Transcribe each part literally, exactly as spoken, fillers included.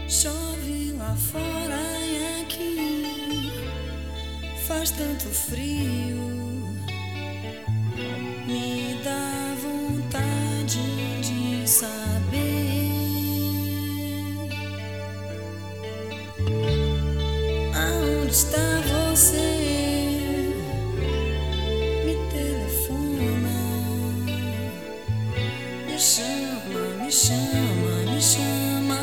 Chove lá fora e aqui faz tanto frio. Me dá vontade de saber aonde está você. Me telefona, me chama, me chama, me chama.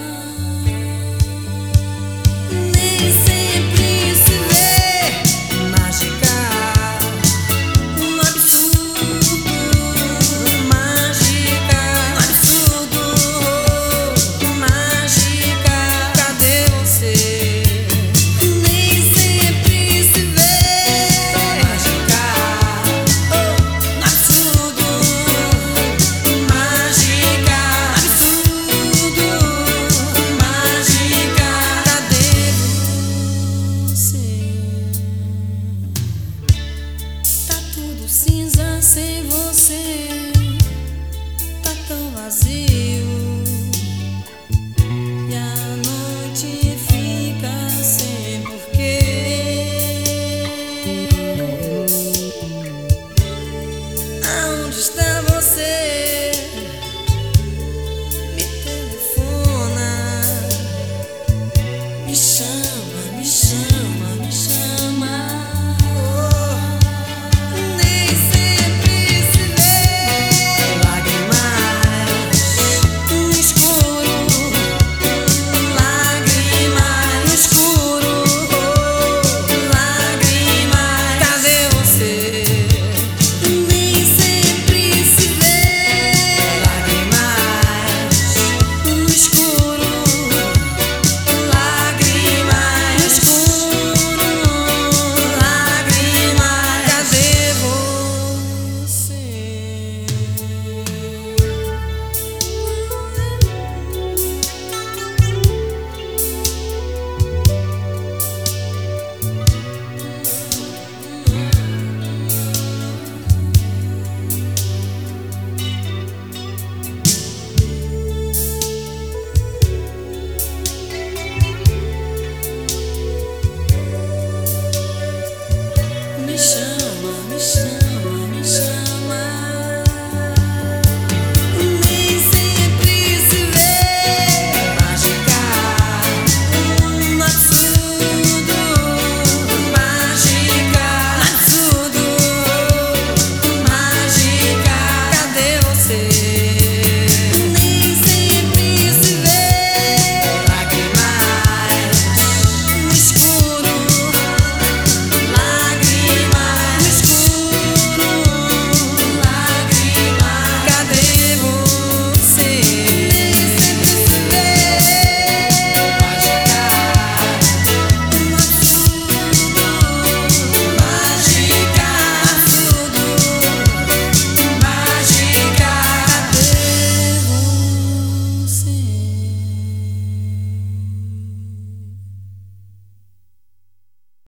Nem sempre se vê mágica, um absurdo, mágica, um absurdo, mágica. Cadê você? Nem sempre se vê mágica, oh, um absurdo, mágica, absurdo, mágica. Cadê você? Tá tudo cinza sem você, tá tão vazio.